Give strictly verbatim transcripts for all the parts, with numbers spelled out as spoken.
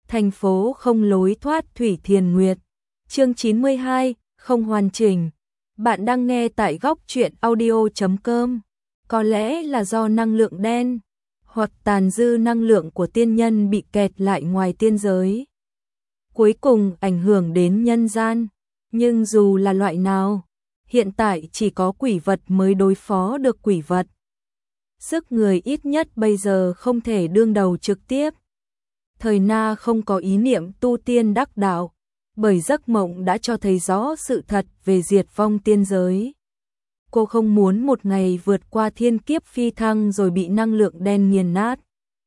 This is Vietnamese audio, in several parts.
Thành phố không lối thoát Thủy Thiền Nguyệt. Chương chín mươi hai, không hoàn chỉnh. Bạn đang nghe tại góc truyện audio chấm com. Có lẽ là do năng lượng đen hoặc tàn dư năng lượng của tiên nhân bị kẹt lại ngoài tiên giới, cuối cùng ảnh hưởng đến nhân gian. Nhưng dù là loại nào, hiện tại chỉ có quỷ vật mới đối phó được quỷ vật. Sức người ít nhất bây giờ không thể đương đầu trực tiếp. Thời Na không có ý niệm tu tiên đắc đạo, bởi giấc mộng đã cho thấy rõ sự thật về diệt vong tiên giới. Cô không muốn một ngày vượt qua thiên kiếp phi thăng rồi bị năng lượng đen nghiền nát.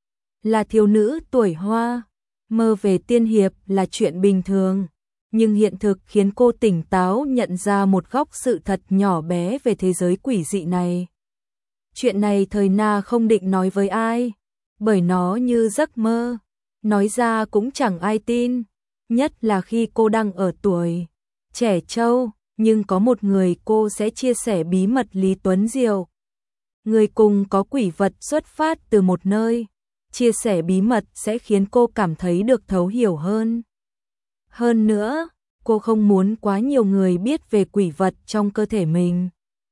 Là thiếu nữ tuổi hoa, mơ về tiên hiệp là chuyện bình thường, nhưng hiện thực khiến cô tỉnh táo nhận ra một góc sự thật nhỏ bé về thế giới quỷ dị này. Chuyện này Thời Na không định nói với ai, bởi nó như giấc mơ, nói ra cũng chẳng ai tin, nhất là khi cô đang ở tuổi trẻ trâu. Nhưng có một người cô sẽ chia sẻ bí mật Lý Tuấn Diệu. Người cùng có quỷ vật xuất phát từ một nơi, chia sẻ bí mật sẽ khiến cô cảm thấy được thấu hiểu hơn. Hơn nữa, cô không muốn quá nhiều người biết về quỷ vật trong cơ thể mình,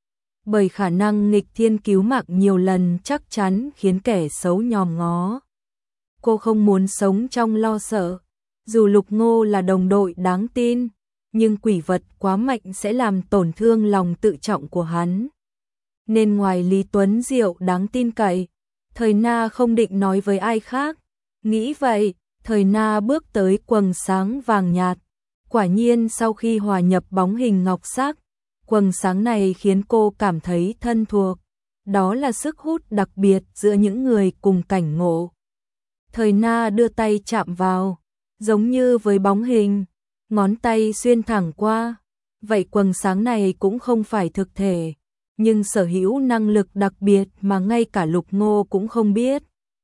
bởi khả năng nghịch thiên cứu mạng nhiều lần chắc chắn khiến kẻ xấu nhòm ngó. Cô không muốn sống trong lo sợ, dù Lục Ngô là đồng đội đáng tin, nhưng quỷ vật quá mạnh sẽ làm tổn thương lòng tự trọng của hắn. Nên ngoài Lý Tuấn Diệu đáng tin cậy, Thời Na không định nói với ai khác. Nghĩ vậy, Thời Na bước tới quầng sáng vàng nhạt. Quả nhiên sau khi hòa nhập bóng hình ngọc sắc, quầng sáng này khiến cô cảm thấy thân thuộc. Đó là sức hút đặc biệt giữa những người cùng cảnh ngộ. Thời Na đưa tay chạm vào, giống như với bóng hình, ngón tay xuyên thẳng qua. Vậy quầng sáng này cũng không phải thực thể, nhưng sở hữu năng lực đặc biệt mà ngay cả Lục Ngô cũng không biết.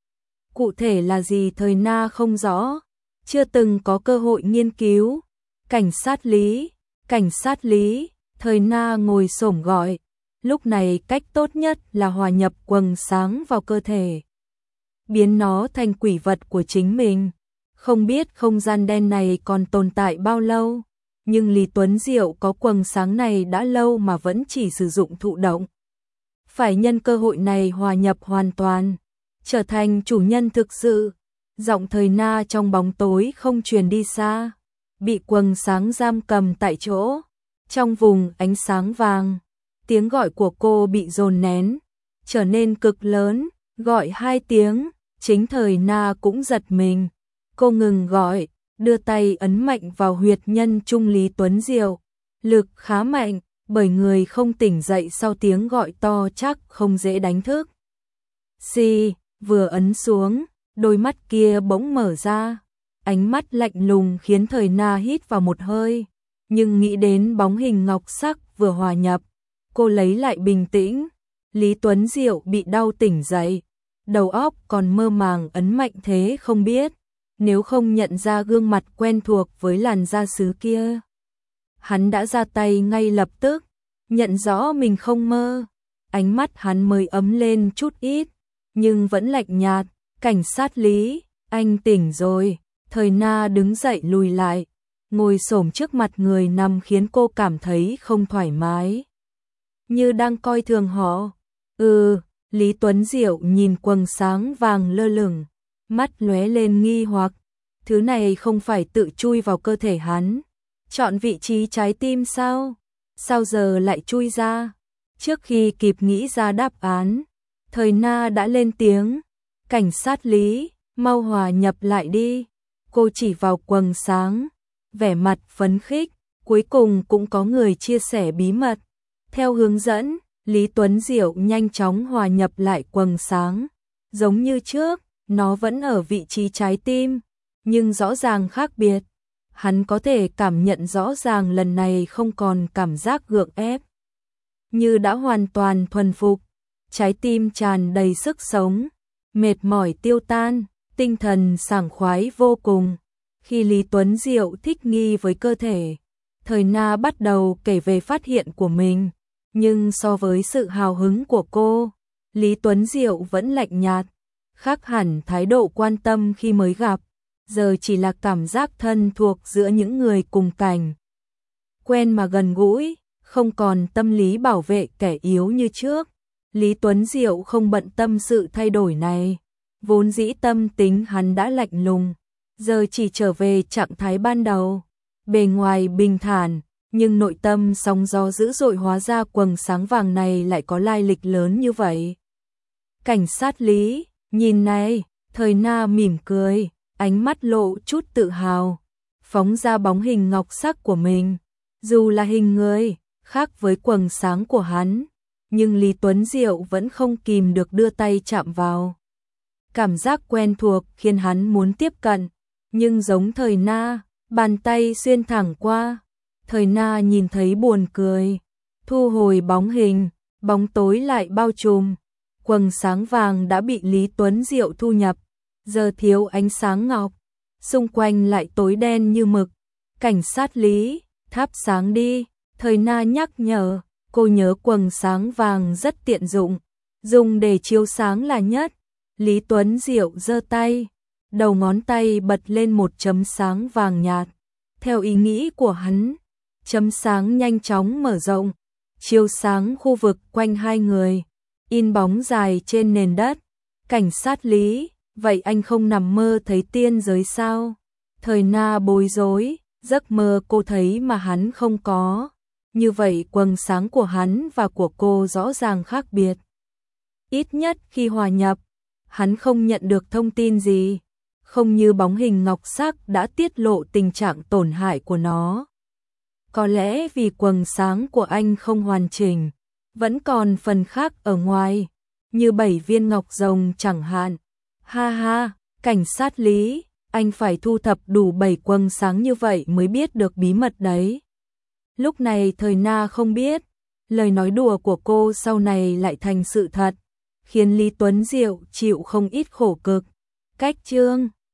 Cụ thể là gì Thời Na không rõ, chưa từng có cơ hội nghiên cứu. Cảnh sát Lý, cảnh sát Lý, Thời Na ngồi xổm gọi. Lúc này cách tốt nhất là hòa nhập quầng sáng vào cơ thể, biến nó thành quỷ vật của chính mình. Không biết không gian đen này còn tồn tại bao lâu, nhưng Lý Tuấn Diệu có quầng sáng này đã lâu mà vẫn chỉ sử dụng thụ động. Phải nhân cơ hội này hòa nhập hoàn toàn, trở thành chủ nhân thực sự. Giọng Thời Na trong bóng tối không truyền đi xa, bị quầng sáng giam cầm tại chỗ. Trong vùng ánh sáng vàng, tiếng gọi của cô bị dồn nén, trở nên cực lớn, gọi hai tiếng, chính Thời Na cũng giật mình. Cô ngừng gọi, đưa tay ấn mạnh vào huyệt nhân trung Lý Tuấn Diệu. Lực khá mạnh, bởi người không tỉnh dậy sau tiếng gọi to chắc không dễ đánh thức. Xì, vừa ấn xuống, đôi mắt kia bỗng mở ra. Ánh mắt lạnh lùng khiến Thời Na hít vào một hơi. Nhưng nghĩ đến bóng hình ngọc sắc vừa hòa nhập, cô lấy lại bình tĩnh. Lý Tuấn Diệu bị đau tỉnh dậy, đầu óc còn mơ màng ấn mạnh thế không biết. Nếu không nhận ra gương mặt quen thuộc với làn da sứ kia, hắn đã ra tay ngay lập tức, nhận rõ mình không mơ. Ánh mắt hắn mới ấm lên chút ít, nhưng vẫn lạnh nhạt. Cảnh sát Lý, anh tỉnh rồi. Thời Na đứng dậy lùi lại, ngồi xổm trước mặt người nằm khiến cô cảm thấy không thoải mái, như đang coi thường họ. Ừ, Lý Tuấn Diệu nhìn quầng sáng vàng lơ lửng, mắt lóe lên nghi hoặc. Thứ này không phải tự chui vào cơ thể hắn, chọn vị trí trái tim sao? Sao giờ lại chui ra? Trước khi kịp nghĩ ra đáp án, Thời Na đã lên tiếng. Cảnh sát Lý, mau hòa nhập lại đi. Cô chỉ vào quầng sáng, vẻ mặt phấn khích. Cuối cùng cũng có người chia sẻ bí mật. Theo hướng dẫn, Lý Tuấn Diệu nhanh chóng hòa nhập lại quầng sáng. Giống như trước, nó vẫn ở vị trí trái tim, nhưng rõ ràng khác biệt. Hắn có thể cảm nhận rõ ràng lần này không còn cảm giác gượng ép, như đã hoàn toàn thuần phục. Trái tim tràn đầy sức sống, mệt mỏi tiêu tan, tinh thần sảng khoái vô cùng. Khi Lý Tuấn Diệu thích nghi với cơ thể, Thời Na bắt đầu kể về phát hiện của mình. Nhưng so với sự hào hứng của cô, Lý Tuấn Diệu vẫn lạnh nhạt, khác hẳn thái độ quan tâm khi mới gặp. giờ chỉ là cảm giác thân thuộc giữa những người cùng cảnh. Quen mà gần gũi, không còn tâm lý bảo vệ kẻ yếu như trước. Lý Tuấn Diệu không bận tâm sự thay đổi này, vốn dĩ tâm tính hắn đã lạnh lùng, giờ chỉ trở về trạng thái ban đầu. Bề ngoài bình thản, nhưng nội tâm sóng gió dữ dội, hóa ra quầng sáng vàng này lại có lai lịch lớn như vậy. Cảnh sát Lý, nhìn này, Thời Na mỉm cười, ánh mắt lộ chút tự hào, phóng ra bóng hình ngọc sắc của mình. Dù là hình người, khác với quầng sáng của hắn, nhưng Lý Tuấn Diệu vẫn không kìm được đưa tay chạm vào. Cảm giác quen thuộc khiến hắn muốn tiếp cận, nhưng giống Thời Na, bàn tay xuyên thẳng qua. Thời Na nhìn thấy buồn cười, thu hồi bóng hình, bóng tối lại bao trùm. Quầng sáng vàng đã bị Lý Tuấn Diệu thu nhập, giờ thiếu ánh sáng ngọc, xung quanh lại tối đen như mực. Cảnh sát Lý, thắp sáng đi, Thời Na nhắc nhở, cô nhớ quầng sáng vàng rất tiện dụng, dùng để chiếu sáng là nhất. Lý Tuấn Diệu giơ tay, đầu ngón tay bật lên một chấm sáng vàng nhạt. Theo ý nghĩ của hắn, chấm sáng nhanh chóng mở rộng, chiếu sáng khu vực quanh hai người, in bóng dài trên nền đất. Cảnh sát Lý, vậy anh không nằm mơ thấy tiên giới sao? Thời Na bối rối, giấc mơ cô thấy mà hắn không có. Như vậy quầng sáng của hắn và của cô rõ ràng khác biệt. Ít nhất khi hòa nhập, hắn không nhận được thông tin gì, không như bóng hình ngọc sắc đã tiết lộ tình trạng tổn hại của nó. Có lẽ vì quầng sáng của anh không hoàn chỉnh, vẫn còn phần khác ở ngoài, như bảy viên ngọc rồng chẳng hạn. Ha ha, cảnh sát Lý, anh phải thu thập đủ bảy quầng sáng như vậy mới biết được bí mật đấy. Lúc này Thời Na không biết, lời nói đùa của cô sau này lại thành sự thật, khiến Lý Tuấn Diệu chịu không ít khổ cực. Cách chương